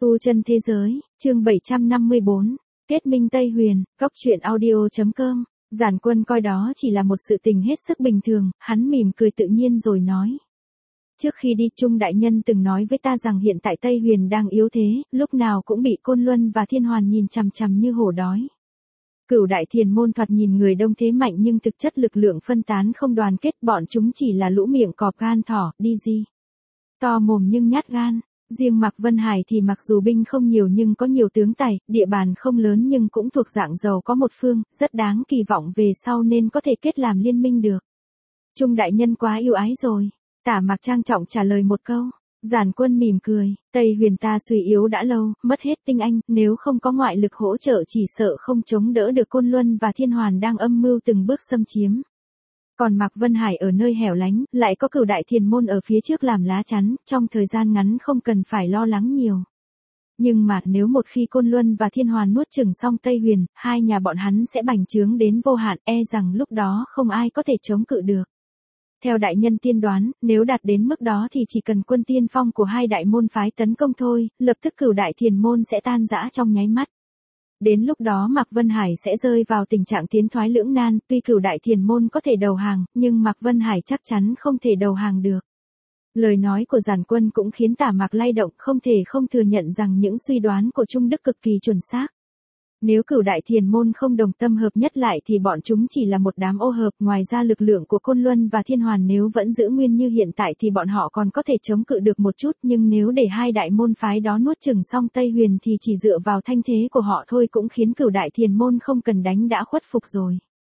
Tu chân thế giới, chương 754, kết minh Tây Huyền, góc truyện audio.com. Giản Quân coi đó chỉ là một sự tình hết sức bình thường, hắn mỉm cười tự nhiên rồi nói. Trước khi đi Trung đại nhân từng nói với ta rằng hiện tại Tây Huyền đang yếu thế, lúc nào cũng bị Côn Luân và Thiên Hoàn nhìn chằm chằm như hổ đói. Cửu đại thiền môn thoạt nhìn người đông thế mạnh nhưng thực chất lực lượng phân tán không đoàn kết, bọn chúng chỉ là lũ miệng cọp gan thỏ, đi gì. To mồm nhưng nhát gan. Riêng Mạc Vân Hải thì mặc dù binh không nhiều nhưng có nhiều tướng tài, địa bàn không lớn nhưng cũng thuộc dạng giàu có một phương, rất đáng kỳ vọng về sau nên có thể kết làm liên minh được. Trung đại nhân quá yêu ái rồi. Tả Mạc trang trọng trả lời một câu. Giản Quân mỉm cười, Tây Huyền ta suy yếu đã lâu, mất hết tinh anh, nếu không có ngoại lực hỗ trợ chỉ sợ không chống đỡ được Côn Luân và Thiên Hoàn đang âm mưu từng bước xâm chiếm. Còn Mạc Vân Hải ở nơi hẻo lánh, lại có Cửu đại thiền môn ở phía trước làm lá chắn, trong thời gian ngắn không cần phải lo lắng nhiều. Nhưng mà nếu một khi Côn Luân và Thiên Hoàn nuốt chửng xong Tây Huyền, hai nhà bọn hắn sẽ bành trướng đến vô hạn, e rằng lúc đó không ai có thể chống cự được. Theo đại nhân tiên đoán, nếu đạt đến mức đó thì chỉ cần quân tiên phong của hai đại môn phái tấn công thôi, lập tức Cửu đại thiền môn sẽ tan rã trong nháy mắt. Đến lúc đó Mạc Vân Hải sẽ rơi vào tình trạng tiến thoái lưỡng nan, tuy Cửu đại thiền môn có thể đầu hàng, nhưng Mạc Vân Hải chắc chắn không thể đầu hàng được. Lời nói của Giản Quân cũng khiến Tả Mạc lay động, không thể không thừa nhận rằng những suy đoán của Trung Đức cực kỳ chuẩn xác. Nếu Cửu đại thiền môn không đồng tâm hợp nhất lại thì bọn chúng chỉ là một đám ô hợp, ngoài ra lực lượng của Côn Luân và Thiên Hoàn nếu vẫn giữ nguyên như hiện tại thì bọn họ còn có thể chống cự được một chút, nhưng nếu để hai đại môn phái đó nuốt chửng xong Tây Huyền thì chỉ dựa vào thanh thế của họ thôi cũng khiến Cửu đại thiền môn không cần đánh đã khuất phục rồi.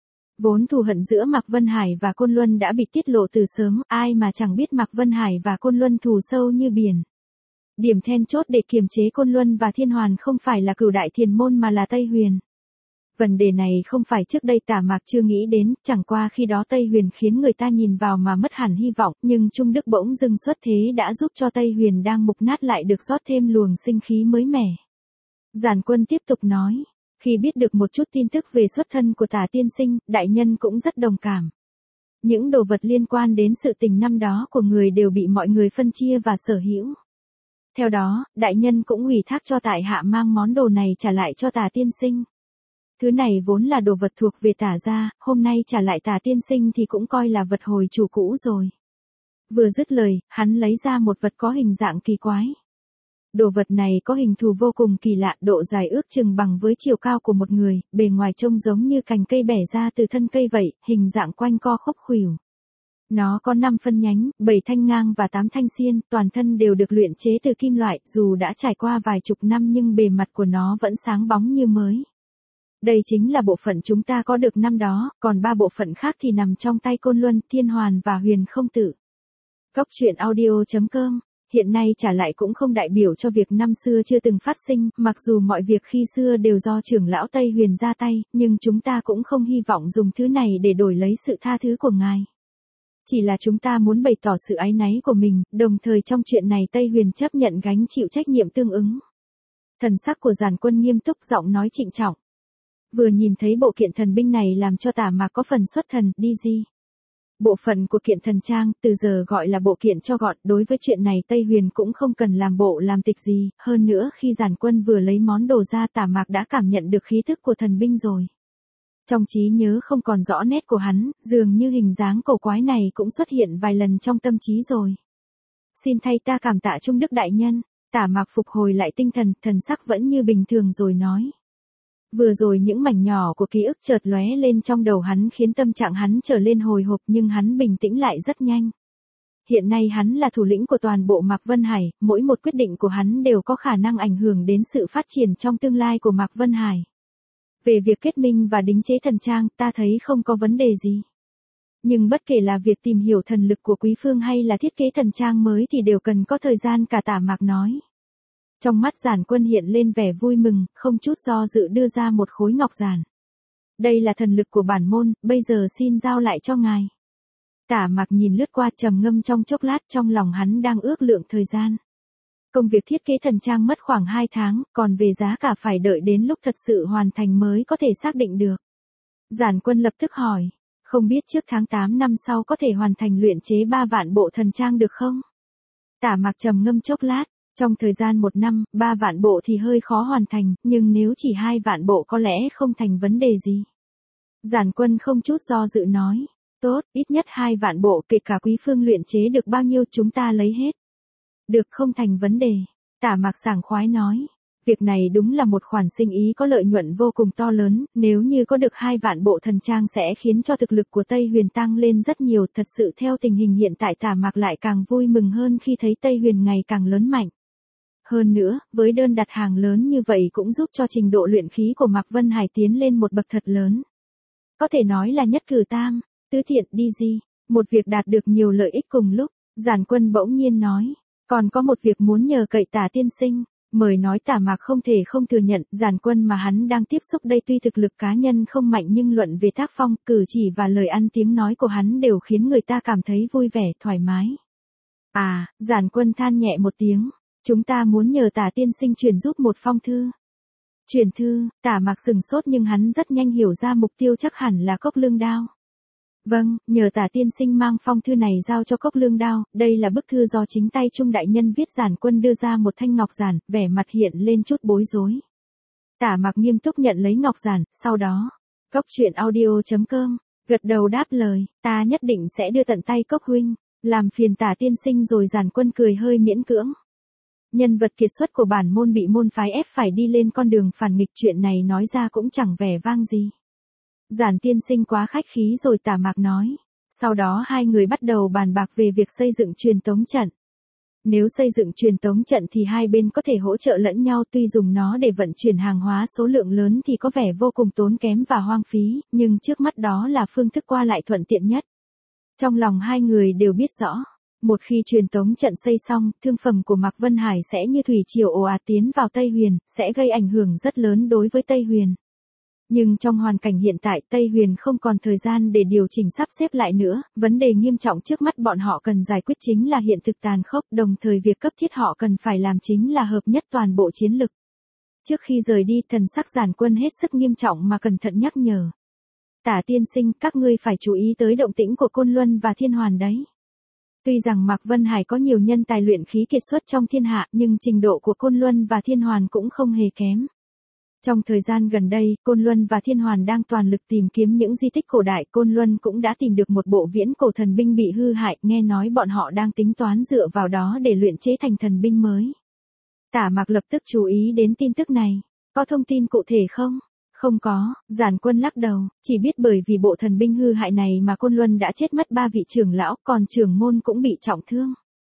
Vốn thù hận giữa Mạc Vân Hải và Côn Luân đã bị tiết lộ từ sớm, ai mà chẳng biết Mạc Vân Hải và Côn Luân thù sâu như biển. Điểm then chốt để kiềm chế Côn Luân và Thiên Hoàn không phải là Cửu đại thiền môn mà là Tây Huyền. Vấn đề này không phải trước đây Tả Mạc chưa nghĩ đến, chẳng qua khi đó Tây Huyền khiến người ta nhìn vào mà mất hẳn hy vọng, nhưng Trung Đức bỗng dưng xuất thế đã giúp cho Tây Huyền đang mục nát lại được rót thêm luồng sinh khí mới mẻ. Giản Quân tiếp tục nói, khi biết được một chút tin tức về xuất thân của Tả tiên sinh, đại nhân cũng rất đồng cảm. Những đồ vật liên quan đến sự tình năm đó của người đều bị mọi người phân chia và sở hữu. Theo đó, đại nhân cũng ủy thác cho tại hạ mang món đồ này trả lại cho Tả tiên sinh. Thứ này vốn là đồ vật thuộc về Tả gia, hôm nay trả lại Tả tiên sinh thì cũng coi là vật hồi chủ cũ rồi. Vừa dứt lời, hắn lấy ra một vật có hình dạng kỳ quái. Đồ vật này có hình thù vô cùng kỳ lạ, độ dài ước chừng bằng với chiều cao của một người, bề ngoài trông giống như cành cây bẻ ra từ thân cây vậy, hình dạng quanh co khúc khuỷu. Nó có 5 phân nhánh, 7 thanh ngang và 8 thanh xiên, toàn thân đều được luyện chế từ kim loại, dù đã trải qua vài chục năm nhưng bề mặt của nó vẫn sáng bóng như mới. Đây chính là bộ phận chúng ta có được năm đó, còn 3 bộ phận khác thì nằm trong tay Côn Luân, Thiên Hoàn và Huyền Không Tử. Góc truyện audio.com. Hiện nay trả lại cũng không đại biểu cho việc năm xưa chưa từng phát sinh, mặc dù mọi việc khi xưa đều do trưởng lão Tây Huyền ra tay, nhưng chúng ta cũng không hy vọng dùng thứ này để đổi lấy sự tha thứ của ngài. Chỉ là chúng ta muốn bày tỏ sự áy náy của mình, đồng thời trong chuyện này Tây Huyền chấp nhận gánh chịu trách nhiệm tương ứng. Thần sắc của Giản Quân nghiêm túc, giọng nói trịnh trọng. Vừa nhìn thấy bộ kiện thần binh này làm cho Tả Mạc có phần xuất thần, đi gì. Bộ phận của kiện thần trang, từ giờ gọi là bộ kiện cho gọn, đối với chuyện này Tây Huyền cũng không cần làm bộ làm tịch gì, hơn nữa khi Giản Quân vừa lấy món đồ ra Tả Mạc đã cảm nhận được khí thức của thần binh rồi. Trong trí nhớ không còn rõ nét của hắn, dường như hình dáng cổ quái này cũng xuất hiện vài lần trong tâm trí rồi. Xin thay ta cảm tạ Trung Đức đại nhân. Tả Mạc phục hồi lại tinh thần, thần sắc vẫn như bình thường rồi nói. Vừa rồi những mảnh nhỏ của ký ức chợt lóe lên trong đầu hắn khiến tâm trạng hắn trở lên hồi hộp nhưng hắn bình tĩnh lại rất nhanh. Hiện nay hắn là thủ lĩnh của toàn bộ Mạc Vân Hải, mỗi một quyết định của hắn đều có khả năng ảnh hưởng đến sự phát triển trong tương lai của Mạc Vân Hải. Về việc kết minh và đính chế thần trang, ta thấy không có vấn đề gì. Nhưng bất kể là việc tìm hiểu thần lực của Quý Phương hay là thiết kế thần trang mới thì đều cần có thời gian, cả Tả Mạc nói. Trong mắt Giản Quân hiện lên vẻ vui mừng, không chút do dự đưa ra một khối ngọc giản. Đây là thần lực của bản môn, bây giờ xin giao lại cho ngài. Tả Mạc nhìn lướt qua trầm ngâm trong chốc lát, trong lòng hắn đang ước lượng thời gian. Công việc thiết kế thần trang mất khoảng 2 tháng, còn về giá cả phải đợi đến lúc thật sự hoàn thành mới có thể xác định được. Giản Quân lập tức hỏi, không biết trước tháng 8 năm sau có thể hoàn thành luyện chế 3 vạn bộ thần trang được không? Tả Mạc trầm ngâm chốc lát, Trong thời gian 1 năm, 3 vạn bộ thì hơi khó hoàn thành, nhưng nếu chỉ 2 vạn bộ có lẽ không thành vấn đề gì. Giản Quân không chút do dự nói. Tốt, ít nhất 2 vạn bộ, kể cả Quý Phương luyện chế được bao nhiêu chúng ta lấy hết. Được, không thành vấn đề. Tả Mạc sảng khoái nói. Việc này đúng là một khoản sinh ý có lợi nhuận vô cùng to lớn, nếu như có được 2 vạn bộ thần trang sẽ khiến cho thực lực của Tây Huyền tăng lên rất nhiều. Thật sự theo tình hình hiện tại Tả Mạc lại càng vui mừng hơn khi thấy Tây Huyền ngày càng lớn mạnh. Hơn nữa, với đơn đặt hàng lớn như vậy cũng giúp cho trình độ luyện khí của Mạc Vân Hải tiến lên một bậc thật lớn. Có thể nói là nhất cử tam, tứ thiện đi gì, một việc đạt được nhiều lợi ích cùng lúc. Giản Quân bỗng nhiên nói, còn có một việc muốn nhờ cậy Tả tiên sinh. Mời nói. Tả Mạc không thể không thừa nhận, Giản Quân mà hắn đang tiếp xúc đây tuy thực lực cá nhân không mạnh nhưng luận về tác phong, cử chỉ và lời ăn tiếng nói của hắn đều khiến người ta cảm thấy vui vẻ, thoải mái. À, Giản Quân than nhẹ một tiếng, chúng ta muốn nhờ Tả tiên sinh chuyển giúp một phong thư. Chuyển thư, Tả Mạc sừng sốt nhưng hắn rất nhanh hiểu ra mục tiêu chắc hẳn là Cốc Lương Đao. Vâng, nhờ Tả tiên sinh mang phong thư này giao cho Cốc Lương Đao, đây là bức thư do chính tay Trung đại nhân viết. Giản Quân đưa ra một thanh ngọc giản, vẻ mặt hiện lên chút bối rối. Tả Mạc nghiêm túc nhận lấy ngọc giản, sau đó, Cốc truyện audio.com, gật đầu đáp lời, ta nhất định sẽ đưa tận tay Cốc huynh, làm phiền Tả tiên sinh rồi. Giản Quân cười hơi miễn cưỡng. Nhân vật kiệt xuất của bản môn bị môn phái ép phải đi lên con đường phản nghịch, chuyện này nói ra cũng chẳng vẻ vang gì. Giản tiên sinh quá khách khí rồi, Tả Mạc nói. Sau đó hai người bắt đầu bàn bạc về việc xây dựng truyền tống trận. Nếu xây dựng truyền tống trận thì hai bên có thể hỗ trợ lẫn nhau, tuy dùng nó để vận chuyển hàng hóa số lượng lớn thì có vẻ vô cùng tốn kém và hoang phí, nhưng trước mắt đó là phương thức qua lại thuận tiện nhất. Trong lòng hai người đều biết rõ, một khi truyền tống trận xây xong, thương phẩm của Mạc Vân Hải sẽ như thủy triều ồ ạt tiến vào Tây Huyền, sẽ gây ảnh hưởng rất lớn đối với Tây Huyền. Nhưng trong hoàn cảnh hiện tại, Tây Huyền không còn thời gian để điều chỉnh sắp xếp lại nữa, vấn đề nghiêm trọng trước mắt bọn họ cần giải quyết chính là hiện thực tàn khốc, đồng thời việc cấp thiết họ cần phải làm chính là hợp nhất toàn bộ chiến lực. Trước khi rời đi, thần sắc Giản Quân hết sức nghiêm trọng mà cẩn thận nhắc nhở. Tả tiên sinh, các ngươi phải chú ý tới động tĩnh của Côn Luân và Thiên Hoàn đấy. Tuy rằng Mạc Vân Hải có nhiều nhân tài luyện khí kiệt xuất trong thiên hạ, nhưng trình độ của Côn Luân và Thiên Hoàn cũng không hề kém. Trong thời gian gần đây, Côn Luân và Thiên Hoàn đang toàn lực tìm kiếm những di tích cổ đại. Côn Luân cũng đã tìm được một bộ viễn cổ thần binh bị hư hại, nghe nói bọn họ đang tính toán dựa vào đó để luyện chế thành thần binh mới. Tả Mạc lập tức chú ý đến tin tức này. Có thông tin cụ thể không? Không có, Giản Quân lắc đầu, chỉ biết bởi vì bộ thần binh hư hại này mà Côn Luân đã chết mất 3 vị trưởng lão, còn trưởng môn cũng bị trọng thương.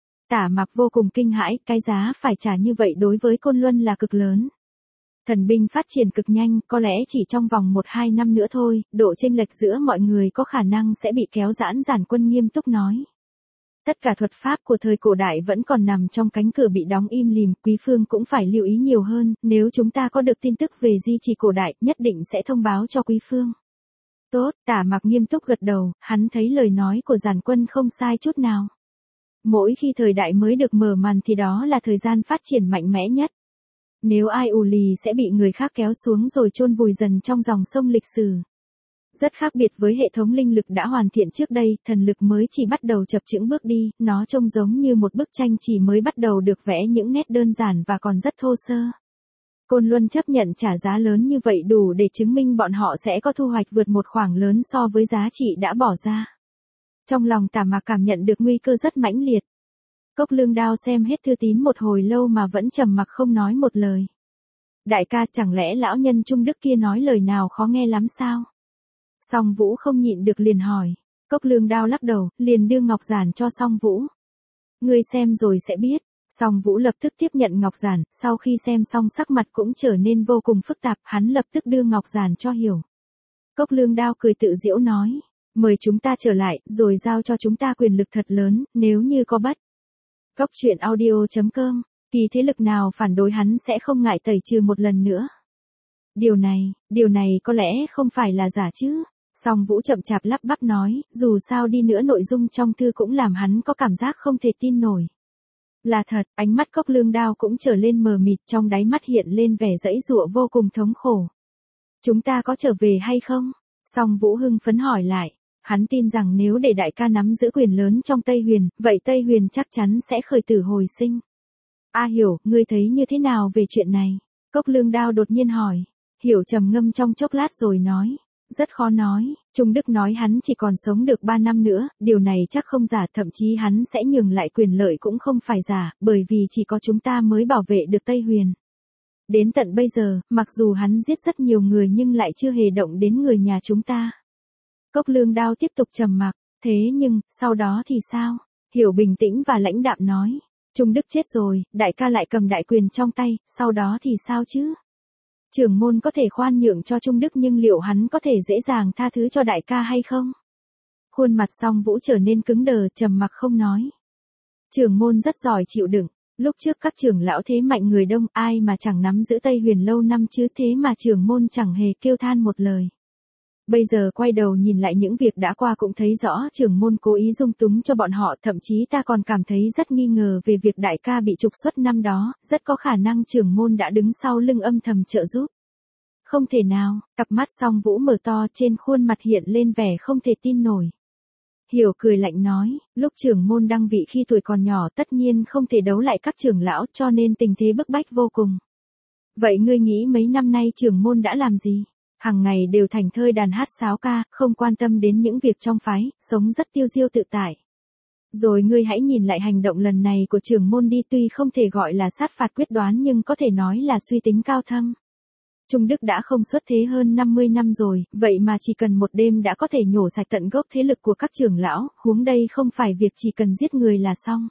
Tả Mạc vô cùng kinh hãi, cái giá phải trả như vậy đối với Côn Luân là cực lớn. Thần binh phát triển cực nhanh, có lẽ chỉ trong vòng 1-2 năm nữa thôi, độ chênh lệch giữa mọi người có khả năng sẽ bị kéo giãn. Giản Quân nghiêm túc nói. Tất cả thuật pháp của thời cổ đại vẫn còn nằm trong cánh cửa bị đóng im lìm, Quý Phương cũng phải lưu ý nhiều hơn, nếu chúng ta có được tin tức về di trì cổ đại, nhất định sẽ thông báo cho Quý Phương. Tốt, Tả Mạc nghiêm túc gật đầu, hắn thấy lời nói của Giản Quân không sai chút nào. Mỗi khi thời đại mới được mở màn thì đó là thời gian phát triển mạnh mẽ nhất. Nếu ai ù lì sẽ bị người khác kéo xuống rồi chôn vùi dần trong dòng sông lịch sử. Rất khác biệt với hệ thống linh lực đã hoàn thiện trước đây, thần lực mới chỉ bắt đầu chập chững bước đi, nó trông giống như một bức tranh chỉ mới bắt đầu được vẽ những nét đơn giản và còn rất thô sơ. Côn Luân chấp nhận trả giá lớn như vậy đủ để chứng minh bọn họ sẽ có thu hoạch vượt một khoản lớn so với giá trị đã bỏ ra. Trong lòng Tả Mạc cảm nhận được nguy cơ rất mãnh liệt. Cốc Lương Đao xem hết thư tín một hồi lâu mà vẫn trầm mặc không nói một lời. Đại ca, chẳng lẽ lão nhân Trung Đức kia nói lời nào khó nghe lắm sao? Song Vũ không nhịn được liền hỏi. Cốc Lương Đao lắc đầu, liền đưa ngọc giản cho Song Vũ. Ngươi xem rồi sẽ biết. Song Vũ lập tức tiếp nhận ngọc giản, sau khi xem xong sắc mặt cũng trở nên vô cùng phức tạp, hắn lập tức đưa ngọc giản cho Hiểu. Cốc Lương Đao cười tự giễu nói, mời chúng ta trở lại, rồi giao cho chúng ta quyền lực thật lớn, nếu như có bất. Cốc truyện audio.com, kỳ thế lực nào phản đối hắn sẽ không ngại tẩy trừ một lần nữa. Điều này có lẽ không phải là giả chứ. Song Vũ chậm chạp lắp bắp nói, dù sao đi nữa nội dung trong thư cũng làm hắn có cảm giác không thể tin nổi. Là thật, ánh mắt Cốc Lương Đao cũng trở lên mờ mịt, trong đáy mắt hiện lên vẻ giãy giụa vô cùng thống khổ. Chúng ta có trở về hay không? Song Vũ hưng phấn hỏi lại. Hắn tin rằng nếu để đại ca nắm giữ quyền lớn trong Tây Huyền, vậy Tây Huyền chắc chắn sẽ khởi tử hồi sinh. A Hiểu, ngươi thấy như thế nào về chuyện này? Cốc Lương Đao đột nhiên hỏi. Hiểu trầm ngâm trong chốc lát rồi nói. Rất khó nói, Trung Đức nói hắn chỉ còn sống được 3 năm nữa, điều này chắc không giả, thậm chí hắn sẽ nhường lại quyền lợi cũng không phải giả, bởi vì chỉ có chúng ta mới bảo vệ được Tây Huyền. Đến tận bây giờ, mặc dù hắn giết rất nhiều người nhưng lại chưa hề động đến người nhà chúng ta. Cốc Lương Đao tiếp tục trầm mặc, thế nhưng, sau đó thì sao? Hiểu bình tĩnh và lãnh đạm nói. Trung Đức chết rồi, đại ca lại cầm đại quyền trong tay, sau đó thì sao chứ? Trưởng môn có thể khoan nhượng cho Trung Đức nhưng liệu hắn có thể dễ dàng tha thứ cho đại ca hay không? Khuôn mặt Song Vũ trở nên cứng đờ, trầm mặc không nói. Trưởng môn rất giỏi chịu đựng, lúc trước các trưởng lão thế mạnh người đông, ai mà chẳng nắm giữ Tây Huyền lâu năm chứ, thế mà trưởng môn chẳng hề kêu than một lời. Bây giờ quay đầu nhìn lại những việc đã qua cũng thấy rõ trưởng môn cố ý dung túng cho bọn họ, thậm chí ta còn cảm thấy rất nghi ngờ về việc đại ca bị trục xuất năm đó, rất có khả năng trưởng môn đã đứng sau lưng âm thầm trợ giúp. Không thể nào, cặp mắt Song Vũ mở to, trên khuôn mặt hiện lên vẻ không thể tin nổi. Hiểu cười lạnh nói, lúc trưởng môn đăng vị khi tuổi còn nhỏ tất nhiên không thể đấu lại các trưởng lão, cho nên tình thế bức bách vô cùng. Vậy ngươi nghĩ mấy năm nay trưởng môn đã làm gì? Hằng ngày đều thành thơi đàn hát sáo ca, không quan tâm đến những việc trong phái, sống rất tiêu diêu tự tại. Rồi ngươi hãy nhìn lại hành động lần này của trưởng môn đi, tuy không thể gọi là sát phạt quyết đoán nhưng có thể nói là suy tính cao thâm. Trung Đức đã không xuất thế hơn 50 năm rồi, vậy mà chỉ cần một đêm đã có thể nhổ sạch tận gốc thế lực của các trưởng lão, huống đây không phải việc chỉ cần giết người là xong.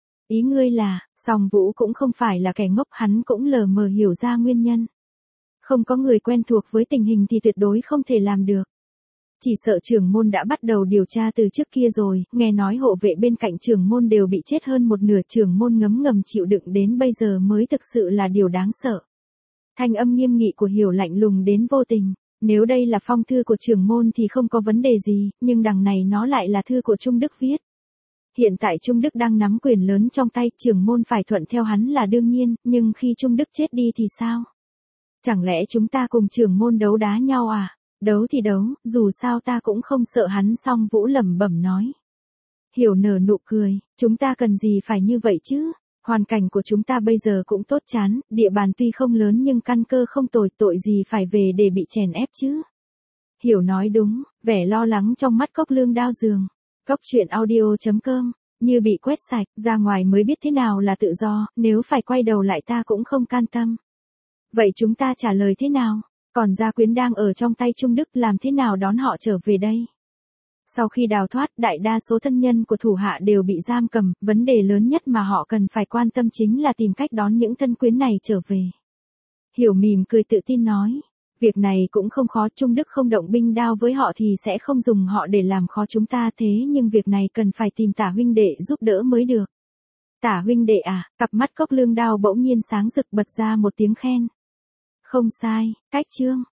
Ý ngươi là, Song Vũ cũng không phải là kẻ ngốc, hắn cũng lờ mờ hiểu ra nguyên nhân. Không có người quen thuộc với tình hình thì tuyệt đối không thể làm được. Chỉ sợ trưởng môn đã bắt đầu điều tra từ trước kia rồi, nghe nói hộ vệ bên cạnh trưởng môn đều bị chết hơn một nửa, trưởng môn ngấm ngầm chịu đựng đến bây giờ mới thực sự là điều đáng sợ. Thanh âm nghiêm nghị của Hiểu lạnh lùng đến vô tình. Nếu đây là phong thư của trưởng môn thì không có vấn đề gì, nhưng đằng này nó lại là thư của Trung Đức viết. Hiện tại Trung Đức đang nắm quyền lớn trong tay, trưởng môn phải thuận theo hắn là đương nhiên, nhưng khi Trung Đức chết đi thì sao? Chẳng lẽ chúng ta cùng trưởng môn đấu đá nhau à? Đấu thì đấu, dù sao ta cũng không sợ hắn. Song Vũ lẩm bẩm nói. Hiểu nở nụ cười, chúng ta cần gì phải như vậy chứ? Hoàn cảnh của chúng ta bây giờ cũng tốt chán, địa bàn tuy không lớn nhưng căn cơ không tồi, tội gì phải về để bị chèn ép chứ? Hiểu nói đúng, vẻ lo lắng trong mắt Cốc Lương Đao dường. Cốc truyện audio.com, như bị quét sạch, ra ngoài mới biết thế nào là tự do, nếu phải quay đầu lại ta cũng không can tâm. Vậy chúng ta trả lời thế nào? Còn gia quyến đang ở trong tay Trung Đức, làm thế nào đón họ trở về đây? Sau khi đào thoát, đại đa số thân nhân của thủ hạ đều bị giam cầm, vấn đề lớn nhất mà họ cần phải quan tâm chính là tìm cách đón những thân quyến này trở về. Hiểu mỉm cười tự tin nói, việc này cũng không khó, Trung Đức không động binh đao với họ thì sẽ không dùng họ để làm khó chúng ta, thế nhưng việc này cần phải tìm Tả huynh đệ giúp đỡ mới được. Tả huynh đệ à? Cặp mắt Cốc Lương Đao bỗng nhiên sáng rực, bật ra một tiếng khen. Không sai, cách chương.